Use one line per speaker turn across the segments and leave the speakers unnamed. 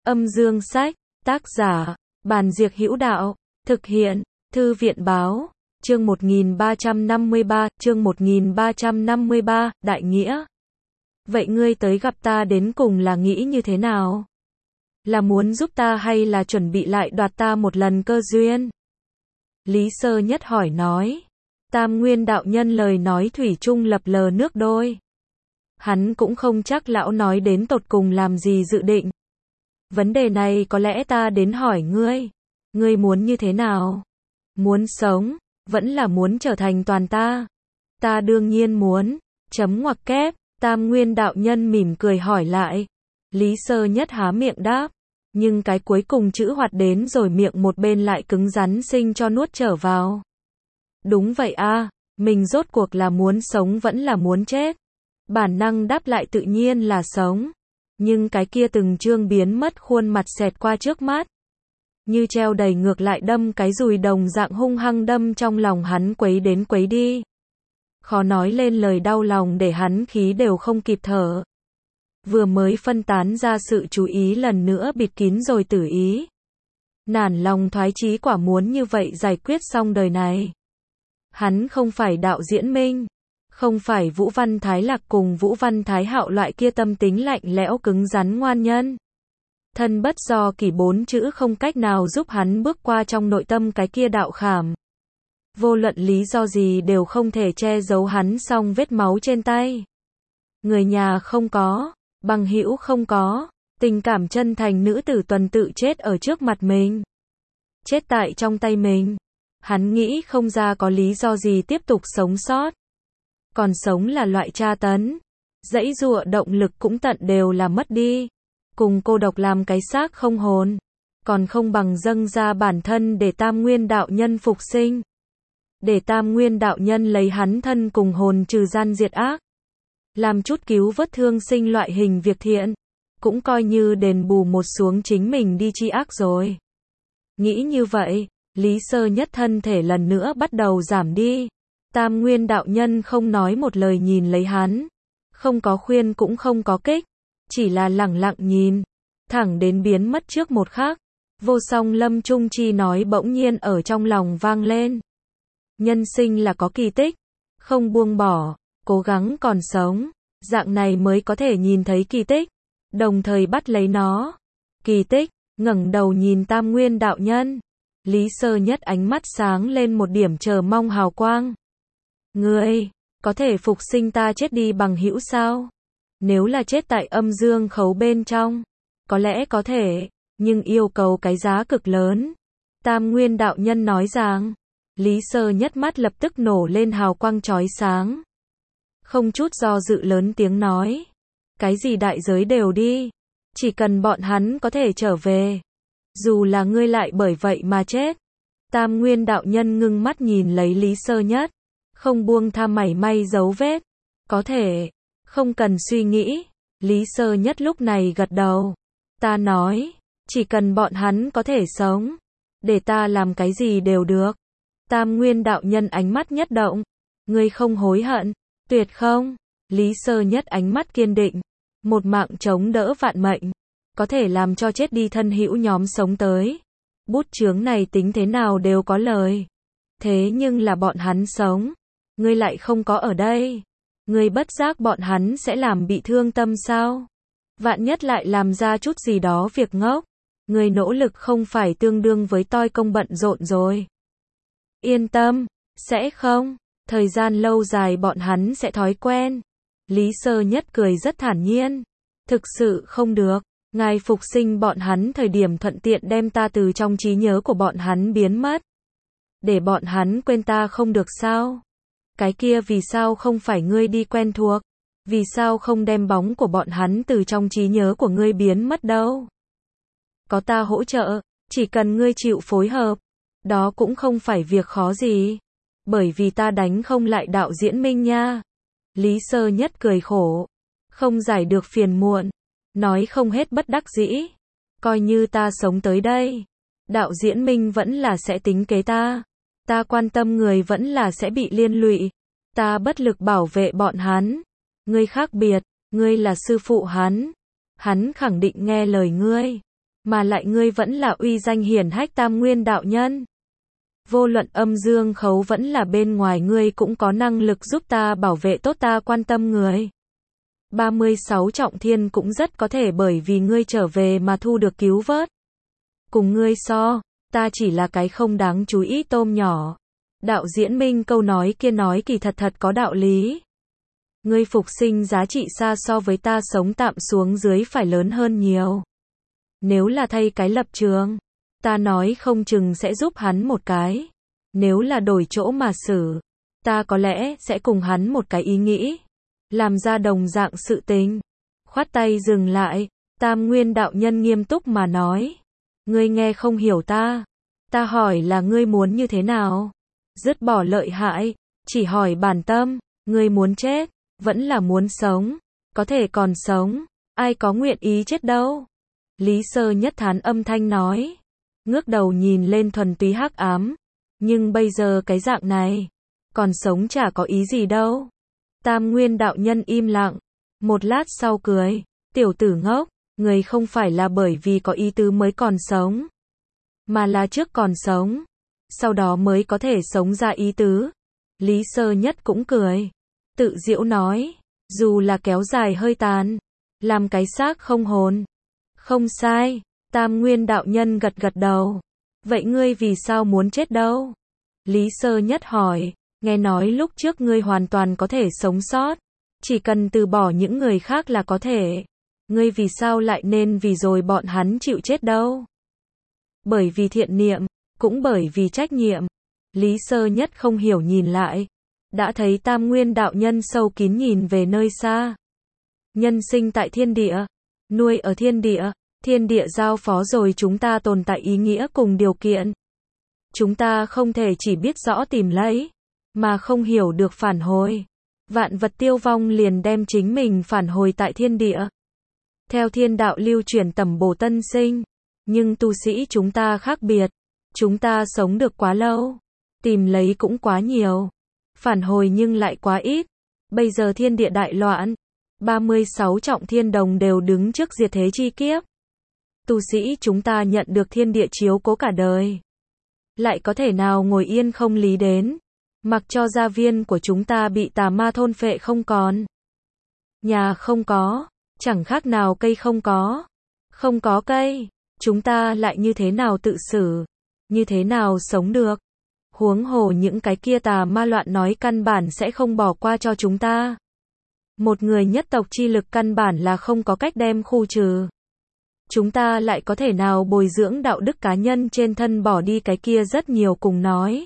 Âm dương sách, tác giả, Bàn Diệc Hữu Đạo, thực hiện, Thư viện báo, chương 1353, Đại Nghĩa. Vậy ngươi tới gặp ta đến cùng là nghĩ như thế nào? Là muốn giúp ta hay là chuẩn bị lại đoạt ta một lần cơ duyên? Lý Sơ Nhất hỏi nói. Tam Nguyên đạo nhân lời nói thủy chung lập lờ nước đôi. Hắn cũng không chắc lão nói đến tột cùng làm gì dự định. Vấn đề này có lẽ ta đến hỏi ngươi. Ngươi muốn như thế nào? Muốn sống, vẫn là muốn trở thành toàn ta? Ta đương nhiên muốn. Chấm ngoặc kép, Tam Nguyên đạo nhân mỉm cười hỏi lại. Lý Sơ Nhất há miệng đáp. Nhưng cái cuối cùng chữ hoạt đến rồi miệng một bên lại cứng rắn sinh cho nuốt trở vào. Đúng vậy a, mình rốt cuộc là muốn sống vẫn là muốn chết. Bản năng đáp lại tự nhiên là sống. Nhưng cái kia từng chương biến mất khuôn mặt xẹt qua trước mắt. Như treo đầy ngược lại đâm cái dùi đồng dạng hung hăng đâm trong lòng hắn quấy đến quấy đi. Khó nói lên lời đau lòng để hắn khí đều không kịp thở. Vừa mới phân tán ra sự chú ý lần nữa bịt kín rồi tử ý. Nản lòng thoái chí quả muốn như vậy giải quyết xong đời này. Hắn không phải Đạo Diễn Minh, không phải Vũ Văn Thái Lạc cùng Vũ Văn Thái Hạo loại kia tâm tính lạnh lẽo cứng rắn ngoan nhân. Thân bất do kỷ bốn chữ không cách nào giúp hắn bước qua trong nội tâm cái kia đạo khảm. Vô luận lý do gì đều không thể che giấu hắn xong vết máu trên tay. Người nhà không có, bằng hữu không có, tình cảm chân thành nữ tử tuần tự chết ở trước mặt mình. Chết tại trong tay mình. Hắn nghĩ không ra có lý do gì tiếp tục sống sót. Còn sống là loại tra tấn. Dãy dụa động lực cũng tận đều là mất đi. Cùng cô độc làm cái xác không hồn. Còn không bằng dâng ra bản thân để Tam Nguyên đạo nhân phục sinh. Để Tam Nguyên đạo nhân lấy hắn thân cùng hồn trừ gian diệt ác. Làm chút cứu vớt thương sinh loại hình việc thiện. Cũng coi như đền bù một xuống chính mình đi chi ác rồi. Nghĩ như vậy, Lý Sơ Nhất thân thể lần nữa bắt đầu giảm đi. Tam Nguyên đạo nhân không nói một lời nhìn lấy hắn. Không có khuyên cũng không có kích. Chỉ là lẳng lặng nhìn. Thẳng đến biến mất trước một khắc. Vô song Lâm Trung Chi nói bỗng nhiên ở trong lòng vang lên. Nhân sinh là có kỳ tích. Không buông bỏ. Cố gắng còn sống. Dạng này mới có thể nhìn thấy kỳ tích. Đồng thời bắt lấy nó. Kỳ tích. Ngẩng đầu nhìn Tam Nguyên đạo nhân. Lý Sơ Nhất ánh mắt sáng lên một điểm chờ mong hào quang. Ngươi, có thể phục sinh ta chết đi bằng hữu sao? Nếu là chết tại âm dương khấu bên trong, có lẽ có thể, nhưng yêu cầu cái giá cực lớn. Tam Nguyên đạo nhân nói rằng, Lý Sơ Nhất mắt lập tức nổ lên hào quang chói sáng. Không chút do dự lớn tiếng nói, cái gì đại giới đều đi, chỉ cần bọn hắn có thể trở về. Dù là ngươi lại bởi vậy mà chết. Tam Nguyên đạo nhân ngưng mắt nhìn lấy Lý Sơ Nhất. Không buông tha mảy may dấu vết. Có thể. Không cần suy nghĩ. Lý Sơ Nhất lúc này gật đầu. Ta nói. Chỉ cần bọn hắn có thể sống. Để ta làm cái gì đều được. Tam Nguyên đạo nhân ánh mắt nhất động. Ngươi không hối hận. Tuyệt không. Lý Sơ Nhất ánh mắt kiên định. Một mạng chống đỡ vạn mệnh. Có thể làm cho chết đi thân hữu nhóm sống tới. Bút chướng này tính thế nào đều có lời. Thế nhưng là bọn hắn sống. Ngươi lại không có ở đây. Ngươi bất giác bọn hắn sẽ làm bị thương tâm sao? Vạn nhất lại làm ra chút gì đó việc ngốc. Ngươi nỗ lực không phải tương đương với toi công bận rộn rồi. Yên tâm, sẽ không. Thời gian lâu dài bọn hắn sẽ thói quen. Lý Sơ Nhất cười rất thản nhiên. Thực sự không được. Ngài phục sinh bọn hắn thời điểm thuận tiện đem ta từ trong trí nhớ của bọn hắn biến mất. Để bọn hắn quên ta không được sao? Cái kia vì sao không phải ngươi đi quen thuộc? Vì sao không đem bóng của bọn hắn từ trong trí nhớ của ngươi biến mất đâu? Có ta hỗ trợ, chỉ cần ngươi chịu phối hợp. Đó cũng không phải việc khó gì. Bởi vì ta đánh không lại Đạo Diễn Minh nha. Lý Sơ Nhất cười khổ. Không giải được phiền muộn. Nói không hết bất đắc dĩ. Coi như ta sống tới đây. Đạo Diễn Minh vẫn là sẽ tính kế ta. Ta quan tâm người vẫn là sẽ bị liên lụy. Ta bất lực bảo vệ bọn hắn. Ngươi khác biệt. Ngươi là sư phụ hắn. Hắn khẳng định nghe lời ngươi. Mà lại ngươi vẫn là uy danh hiển hách Tam Nguyên đạo nhân. Vô luận âm dương khấu vẫn là bên ngoài ngươi cũng có năng lực giúp ta bảo vệ tốt ta quan tâm người. 36 trọng thiên cũng rất có thể bởi vì ngươi trở về mà thu được cứu vớt. Cùng ngươi so, ta chỉ là cái không đáng chú ý tôm nhỏ. Đạo diễn Minh câu nói kia nói kỳ thật có đạo lý. Ngươi phục sinh giá trị xa so với ta sống tạm xuống dưới phải lớn hơn nhiều. Nếu là thay cái lập trường, ta nói không chừng sẽ giúp hắn một cái. Nếu là đổi chỗ mà xử, ta có lẽ sẽ cùng hắn một cái ý nghĩ. Làm ra đồng dạng sự tình. Khoát tay dừng lại, Tam Nguyên đạo nhân nghiêm túc mà nói. Ngươi nghe không hiểu ta. Ta hỏi là ngươi muốn như thế nào? Dứt bỏ lợi hại, chỉ hỏi bản tâm, ngươi muốn chết, vẫn là muốn sống, có thể còn sống, ai có nguyện ý chết đâu. Lý Sơ Nhất thán âm thanh nói, ngước đầu nhìn lên thuần túy hắc ám, nhưng bây giờ cái dạng này, còn sống chả có ý gì đâu. Tam Nguyên đạo nhân im lặng, một lát sau cười, tiểu tử ngốc, người không phải là bởi vì có ý tứ mới còn sống, mà là trước còn sống, sau đó mới có thể sống ra ý tứ. Lý Sơ Nhất cũng cười, tự giễu nói, dù là kéo dài hơi tàn, làm cái xác không hồn. Không sai, Tam Nguyên đạo nhân gật gật đầu. Vậy ngươi vì sao muốn chết đâu? Lý Sơ Nhất hỏi, nghe nói lúc trước ngươi hoàn toàn có thể sống sót, chỉ cần từ bỏ những người khác là có thể. Ngươi vì sao lại nên vì rồi bọn hắn chịu chết đâu? Bởi vì thiện niệm, cũng bởi vì trách nhiệm. Lý Sơ Nhất không hiểu nhìn lại, đã thấy Tam Nguyên đạo nhân sâu kín nhìn về nơi xa. Nhân sinh tại thiên địa, nuôi ở thiên địa, thiên địa giao phó rồi chúng ta tồn tại ý nghĩa cùng điều kiện. Chúng ta không thể chỉ biết rõ tìm lấy, mà không hiểu được phản hồi. Vạn vật tiêu vong liền đem chính mình phản hồi tại thiên địa. Theo thiên đạo lưu chuyển tầm bổ tân sinh, nhưng tu sĩ chúng ta khác biệt. Chúng ta sống được quá lâu, tìm lấy cũng quá nhiều, phản hồi nhưng lại quá ít. Bây giờ thiên địa đại loạn, 36 trọng thiên đồng đều đứng trước diệt thế chi kiếp. Tu sĩ chúng ta nhận được thiên địa chiếu cố cả đời, lại có thể nào ngồi yên không lý đến, mặc cho gia viên của chúng ta bị tà ma thôn phệ không còn. Nhà không có, chẳng khác nào cây không có. Không có cây, chúng ta lại như thế nào tự xử, như thế nào sống được. Huống hồ những cái kia tà ma loạn nói căn bản sẽ không bỏ qua cho chúng ta. Một người nhất tộc chi lực căn bản là không có cách đem khu trừ. Chúng ta lại có thể nào bồi dưỡng đạo đức cá nhân trên thân bỏ đi cái kia rất nhiều cùng nói.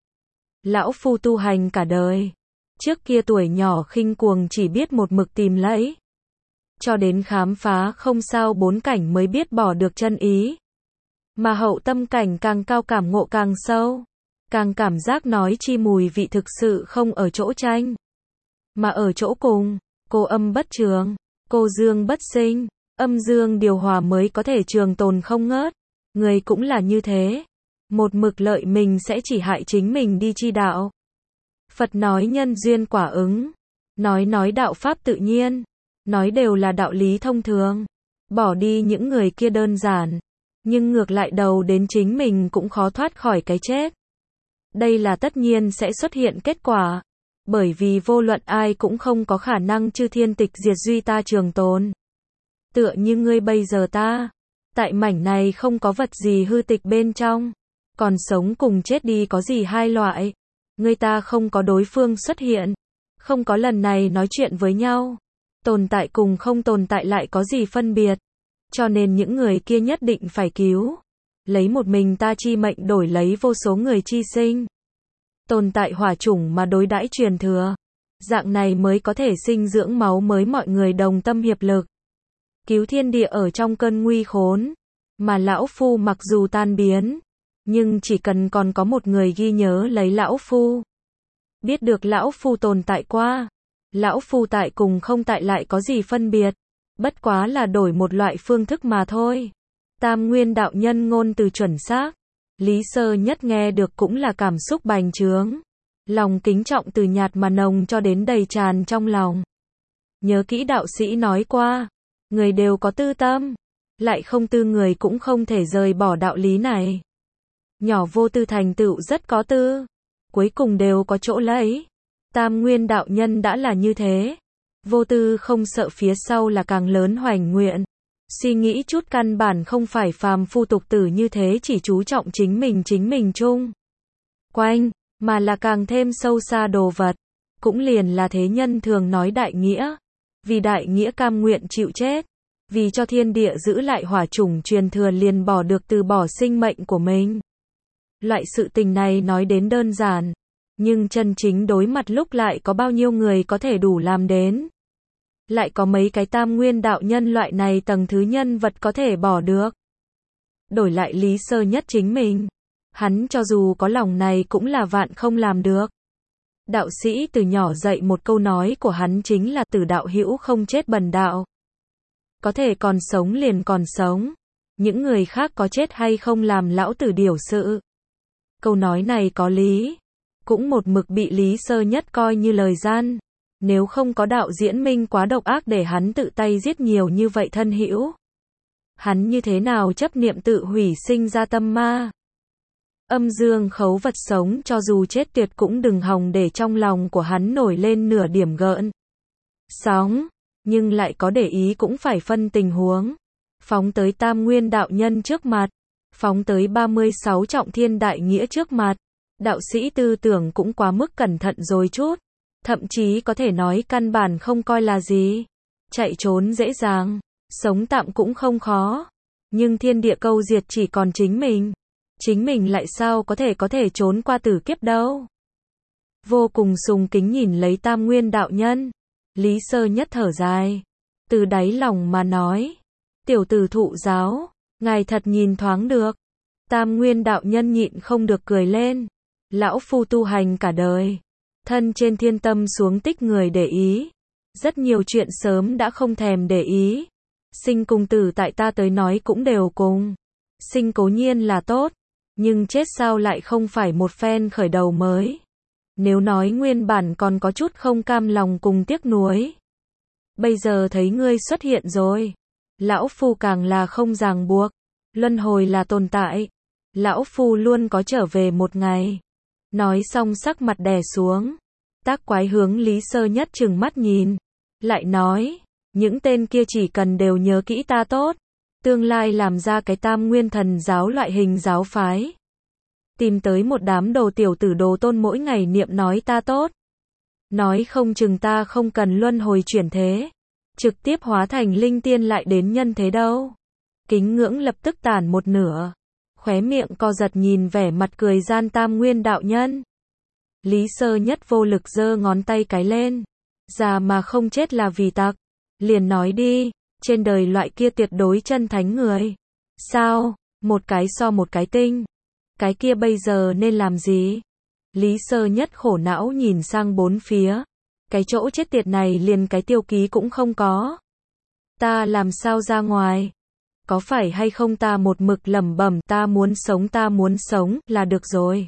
Lão phu tu hành cả đời, trước kia tuổi nhỏ khinh cuồng chỉ biết một mực tìm lấy. Cho đến khám phá không sao bốn cảnh mới biết bỏ được chân ý. Mà hậu tâm cảnh càng cao cảm ngộ càng sâu, càng cảm giác nói chi mùi vị thực sự không ở chỗ tranh, mà ở chỗ cùng. Cô âm bất trường, cô dương bất sinh, âm dương điều hòa mới có thể trường tồn không ngớt. Người cũng là như thế, một mực lợi mình sẽ chỉ hại chính mình đi chi đạo. Phật nói nhân duyên quả ứng, nói đạo pháp tự nhiên, nói đều là đạo lý thông thường. Bỏ đi những người kia đơn giản, nhưng ngược lại đầu đến chính mình cũng khó thoát khỏi cái chết. Đây là tất nhiên sẽ xuất hiện kết quả, bởi vì vô luận ai cũng không có khả năng chư thiên tịch diệt duy ta trường tồn. Tựa như ngươi bây giờ ta, tại mảnh này không có vật gì hư tịch bên trong, còn sống cùng chết đi có gì hai loại. Ngươi ta không có đối phương xuất hiện, không có lần này nói chuyện với nhau, tồn tại cùng không tồn tại lại có gì phân biệt. Cho nên những người kia nhất định phải cứu, lấy một mình ta chi mệnh đổi lấy vô số người chi sinh. Tồn tại hỏa chủng mà đối đãi truyền thừa, dạng này mới có thể sinh dưỡng máu mới, mọi người đồng tâm hiệp lực, cứu thiên địa ở trong cơn nguy khốn. Mà lão phu mặc dù tan biến, nhưng chỉ cần còn có một người ghi nhớ lấy lão phu, biết được lão phu tồn tại qua, lão phu tại cùng không tại lại có gì phân biệt, bất quá là đổi một loại phương thức mà thôi. Tam Nguyên đạo nhân ngôn từ chuẩn xác, Lý Sơ Nhất nghe được cũng là cảm xúc bành trướng, lòng kính trọng từ nhạt mà nồng cho đến đầy tràn trong lòng. Nhớ kỹ đạo sĩ nói qua, người đều có tư tâm, lại không tư người cũng không thể rời bỏ đạo lý này. Nhỏ vô tư thành tựu rất có tư, cuối cùng đều có chỗ lấy. Tam Nguyên đạo nhân đã là như thế. Vô tư không sợ phía sau là càng lớn hoành nguyện. Suy nghĩ chút căn bản không phải phàm phu tục tử như thế chỉ chú trọng chính mình chung quanh, mà là càng thêm sâu xa đồ vật. Cũng liền là thế nhân thường nói đại nghĩa. Vì đại nghĩa cam nguyện chịu chết. Vì cho thiên địa giữ lại hỏa chủng truyền thừa liền bỏ được từ bỏ sinh mệnh của mình. Loại sự tình này nói đến đơn giản. Nhưng chân chính đối mặt lúc lại có bao nhiêu người có thể đủ làm đến. Lại có mấy cái tam nguyên đạo nhân loại này tầng thứ nhân vật có thể bỏ được. Đổi lại Lý Sơ Nhất chính mình. Hắn cho dù có lòng này cũng là vạn không làm được. Đạo sĩ từ nhỏ dạy một câu nói của hắn chính là tử đạo hữu không chết bần đạo. Có thể còn sống liền còn sống. Những người khác có chết hay không làm lão tử điều sự. Câu nói này có lý. Cũng một mực bị Lý Sơ Nhất coi như lời gian. Nếu không có đạo diễn minh quá độc ác để hắn tự tay giết nhiều như vậy thân hữu. Hắn như thế nào chấp niệm tự hủy sinh ra tâm ma. Âm dương khấu vật sống cho dù chết tuyệt cũng đừng hòng để trong lòng của hắn nổi lên nửa điểm gợn sóng, nhưng lại có để ý cũng phải phân tình huống. Phóng tới tam nguyên đạo nhân trước mặt, phóng tới 36 trọng thiên đại nghĩa trước mặt, đạo sĩ tư tưởng cũng quá mức cẩn thận rồi chút, thậm chí có thể nói căn bản không coi là gì. Chạy trốn dễ dàng, sống tạm cũng không khó, nhưng thiên địa câu diệt chỉ còn chính mình lại sao có thể trốn qua tử kiếp đâu. Vô cùng sùng kính nhìn lấy tam nguyên đạo nhân, Lý Sơ Nhất thở dài, từ đáy lòng mà nói, tiểu tử thụ giáo, ngài thật nhìn thoáng được. Tam nguyên đạo nhân nhịn không được cười lên, lão phu tu hành cả đời, thân trên thiên tâm xuống tích người để ý, rất nhiều chuyện sớm đã không thèm để ý, sinh cùng tử tại ta tới nói cũng đều cùng, sinh cố nhiên là tốt, nhưng chết sao lại không phải một phen khởi đầu mới. Nếu nói nguyên bản còn có chút không cam lòng cùng tiếc nuối. Bây giờ thấy ngươi xuất hiện rồi. Lão phu càng là không ràng buộc. Luân hồi là tồn tại. Lão phu luôn có trở về một ngày. Nói xong sắc mặt đè xuống. Tác quái hướng Lý Sơ Nhất trừng mắt nhìn. Lại nói, những tên kia chỉ cần đều nhớ kỹ ta tốt. Tương lai làm ra cái tam nguyên thần giáo loại hình giáo phái. Tìm tới một đám đồ tiểu tử đồ tôn mỗi ngày niệm nói ta tốt. Nói không chừng ta không cần luân hồi chuyển thế. Trực tiếp hóa thành linh tiên lại đến nhân thế đâu. Kính ngưỡng lập tức tản một nửa. Khóe miệng co giật nhìn vẻ mặt cười gian tam nguyên đạo nhân. Lý Sơ Nhất vô lực giơ ngón tay cái lên. Già mà không chết là vì tặc. Liền nói đi, trên đời loại kia tuyệt đối chân thánh người. Sao, một cái so một cái tinh. Cái kia bây giờ nên làm gì? Lý Sơ Nhất khổ não nhìn sang bốn phía. Cái chỗ chết tiệt này liền cái tiêu ký cũng không có. Ta làm sao ra ngoài? Có phải hay không ta một mực lẩm bẩm ta muốn sống là được rồi.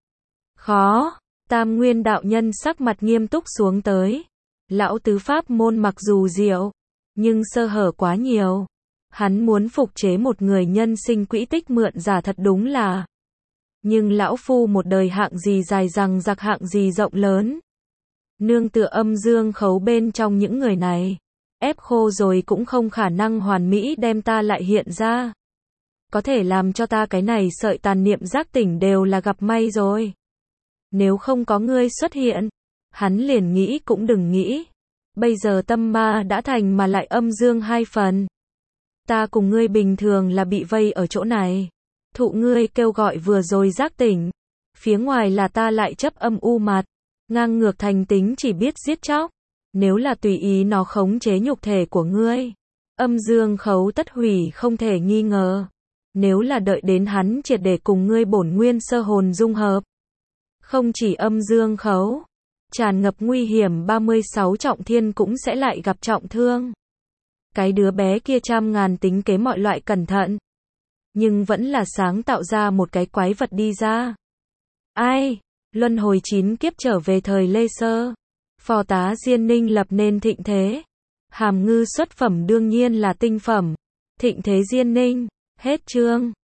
Khó. Tam nguyên đạo nhân sắc mặt nghiêm túc xuống tới. Lão tứ pháp môn mặc dù diệu, nhưng sơ hở quá nhiều. Hắn muốn phục chế một người nhân sinh quỹ tích mượn giả thật đúng là. Nhưng lão phu một đời hạng gì dài rằng giặc hạng gì rộng lớn. Nương tựa âm dương khấu bên trong những người này. Ép khô rồi cũng không khả năng hoàn mỹ đem ta lại hiện ra. Có thể làm cho ta cái này sợi tàn niệm giác tỉnh đều là gặp may rồi. Nếu không có ngươi xuất hiện, hắn liền nghĩ cũng đừng nghĩ. Bây giờ tâm ma đã thành mà lại âm dương hai phần. Ta cùng ngươi bình thường là bị vây ở chỗ này. Thụ ngươi kêu gọi vừa rồi giác tỉnh. Phía ngoài là ta lại chấp âm u mặt. Ngang ngược thành tính chỉ biết giết chóc. Nếu là tùy ý nó khống chế nhục thể của ngươi. Âm dương khấu tất hủy không thể nghi ngờ. Nếu là đợi đến hắn triệt để cùng ngươi bổn nguyên sơ hồn dung hợp. Không chỉ âm dương khấu. Tràn ngập nguy hiểm 36 trọng thiên cũng sẽ lại gặp trọng thương. Cái đứa bé kia trăm ngàn tính kế mọi loại cẩn thận. Nhưng vẫn là sáng tạo ra một cái quái vật đi ra. Ai? Luân hồi 9 kiếp trở về thời Lê Sơ. Phò tá Diên Ninh lập nên thịnh thế. Hàm ngư xuất phẩm đương nhiên là tinh phẩm. Thịnh thế Diên Ninh. Hết chương.